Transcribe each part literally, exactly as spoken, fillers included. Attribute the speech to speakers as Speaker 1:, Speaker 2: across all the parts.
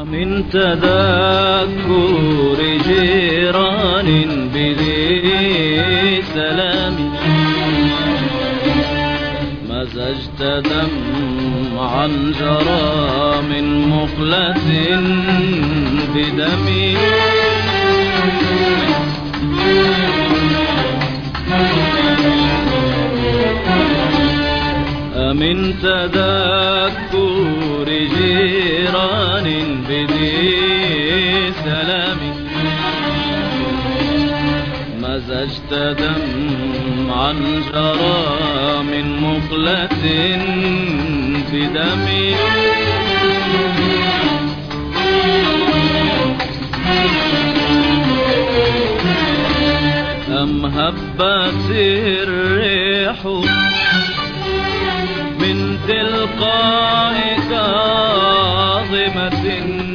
Speaker 1: من تذكر جيران بذي سلام مزجت دمعا جرى من مقلة بدمي من تذكر جيران بذي سلام مزجت دمعا جرى من مقلة بدمي أم هبت الريح من تلقاء كاظمة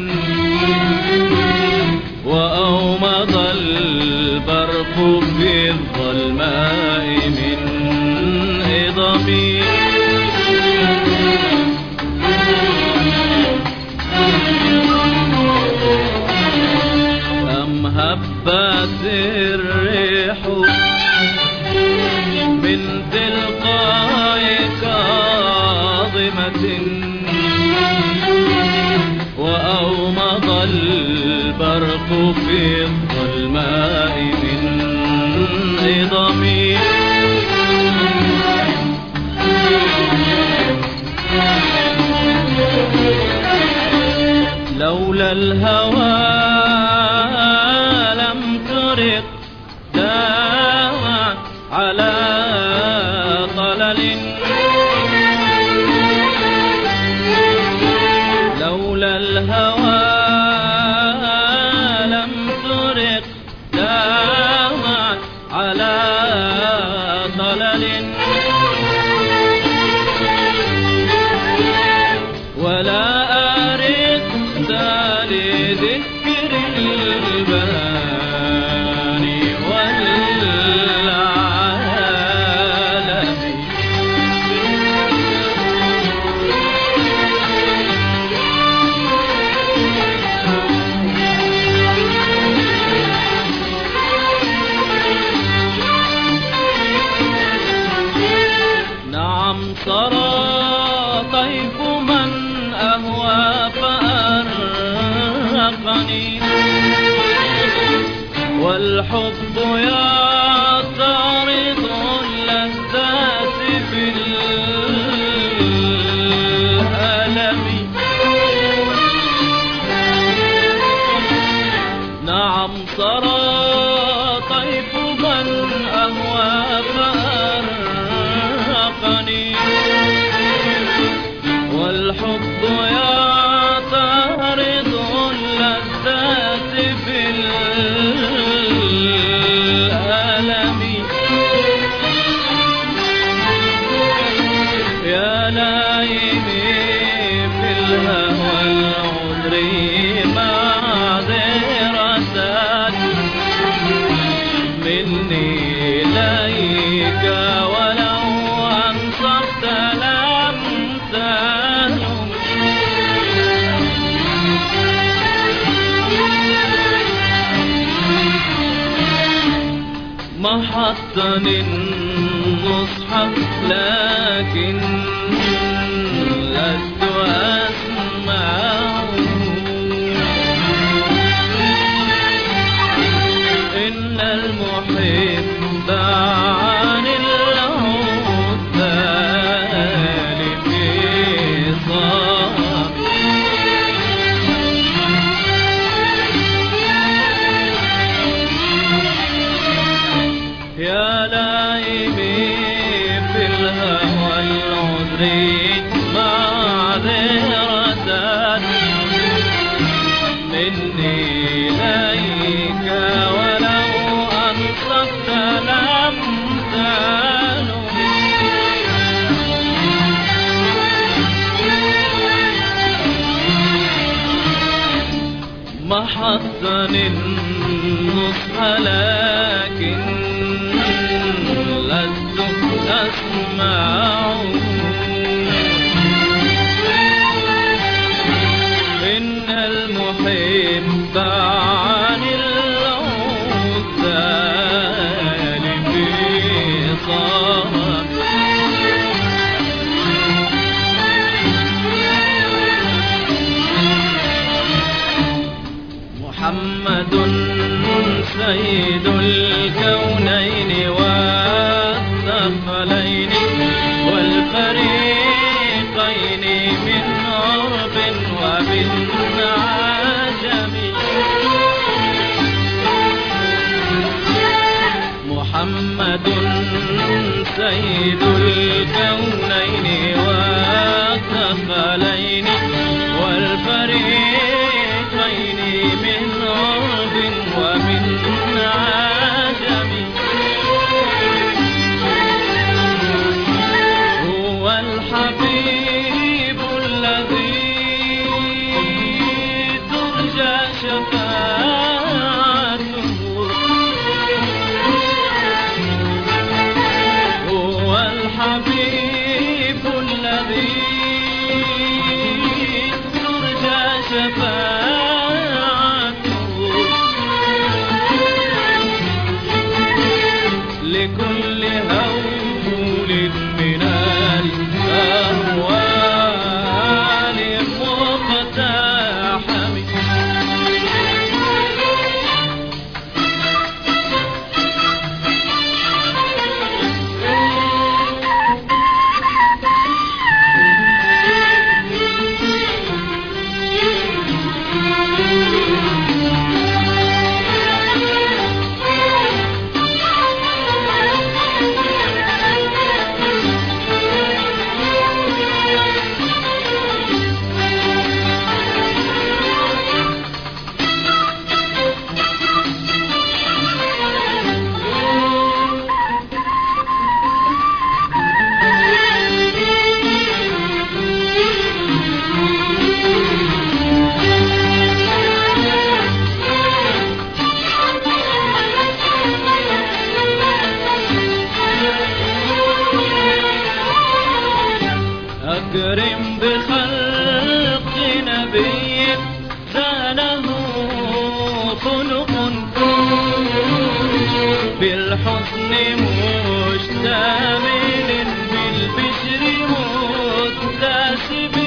Speaker 1: وأومض البرق في الظلماء من هضمي أم هبت الريح من تلقاء كاظمة وأومض البرق في الظلماء من هضمي لولا الهوى لم ترق داما على طلل لولا الهوى لم ترق داما على طلل ولا أرق لذكر الباني والعالم نعم صرى طيف من أهوى فأرقني والحب يعترض اللذات في الألم نعم صرى طيف من أهوى فأرقني والحب يعترض اللذات في الألم يا لايمي في الهوى العذر معذرة مني إليك ولو أنصفت لم تلم محطني النصح لكن لست أسمعه إن المحب عن العذال في صام يا لايمي في الهوى العذر معذرة مني إليك ولو أنصفت لم تلم محطني النصح لكن لست أسمعه إن الم محب عن العزال في صار محمد سيد الكونين والثقلين والفريقين من عرب ومن عجم محمد سيد الكونين والثقلين والفريقين من عرب ومن عجم هو الحبيب الذي ترجى شفاعته هو الحبيب الذي ترجى شفاعته لكل هول من الأهوال مقتحم أكرم بخلق نبي زانه خلق بالحسن مشتمل بالبشر متسم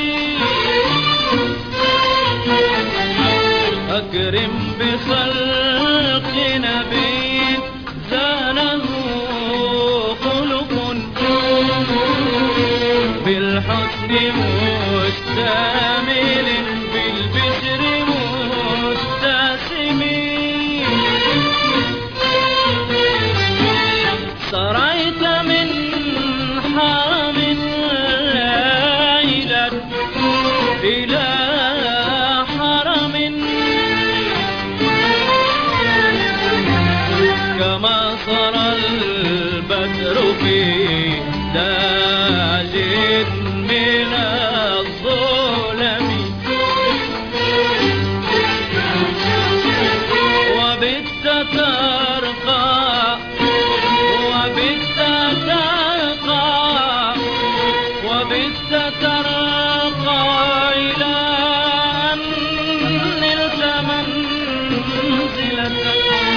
Speaker 1: أكرم بخلق نبي زانه خلق بالحسن مشتمل بالبشر متسم سريت من حرم ليلا إلى حرم كما سرى البدر في داج من الظلم وبت ترقى وبت ترقى وبت ترقى إلى أن نلت منزلتك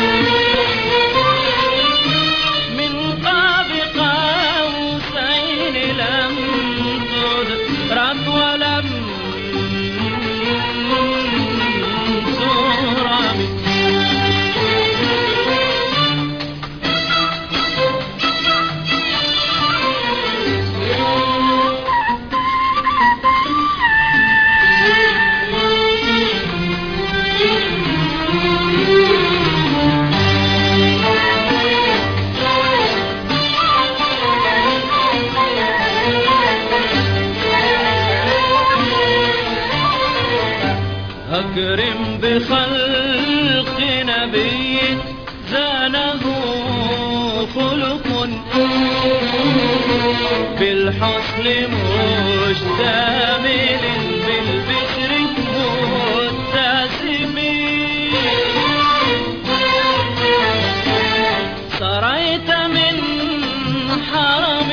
Speaker 1: من قاب قوسين لم تدرك ولم ترم أكرم بخلق نبي زانه خلق بالحسن مشتمل بالبشر متسم سريت من حرم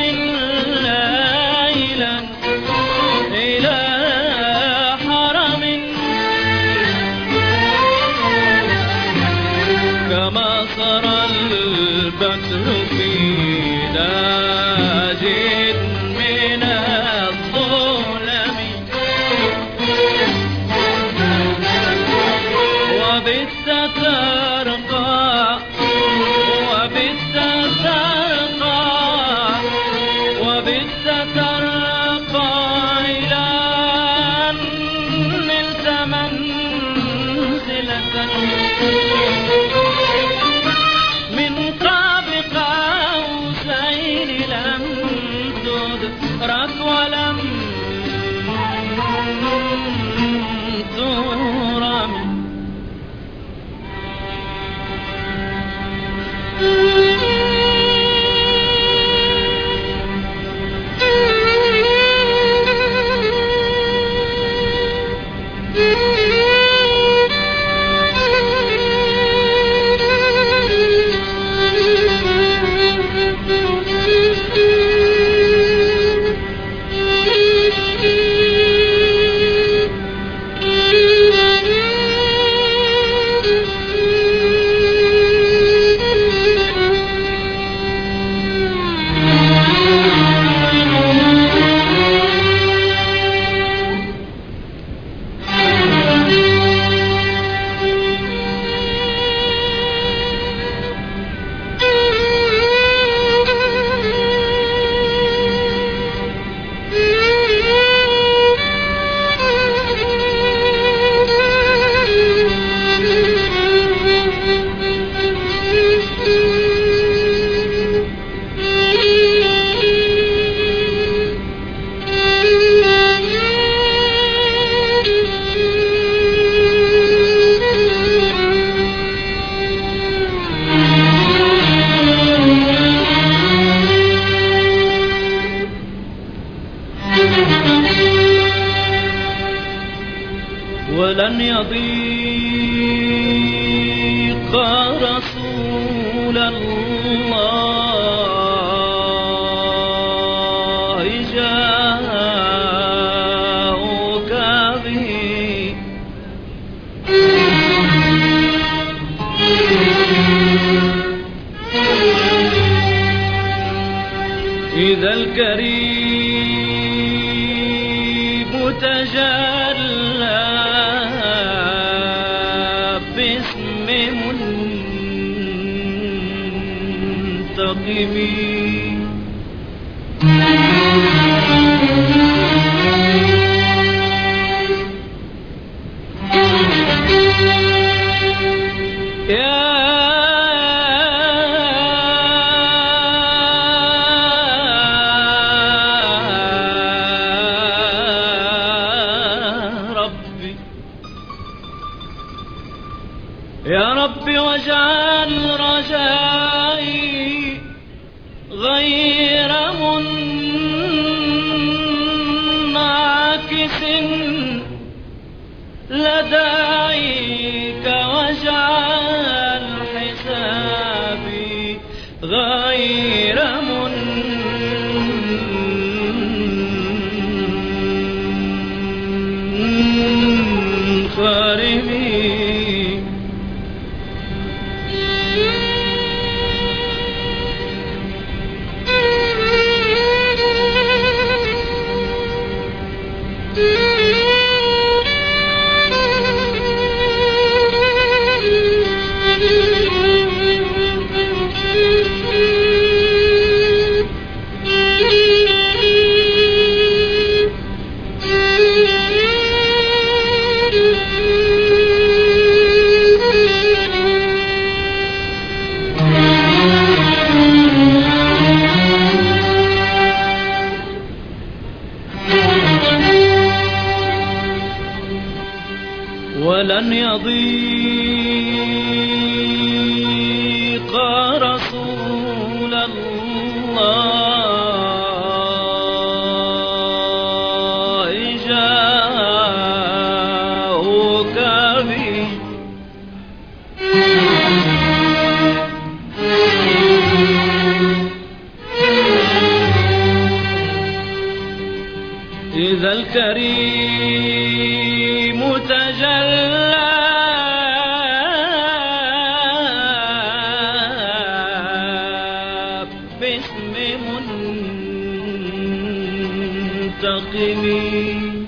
Speaker 1: ليلا إلى حرم نازلة من قاب قوسين لم تدرك ولم ترم. ولن يضيق رسول الله جاءك به إذا الكريم تجلى باسم منتقم يا يا رب واجعل رجائي غير منعكس لديك واجعل حسابي غير منخرم. ولن يضيق رسول الله جاءك به إذا الكريم تجلى باسم منتقم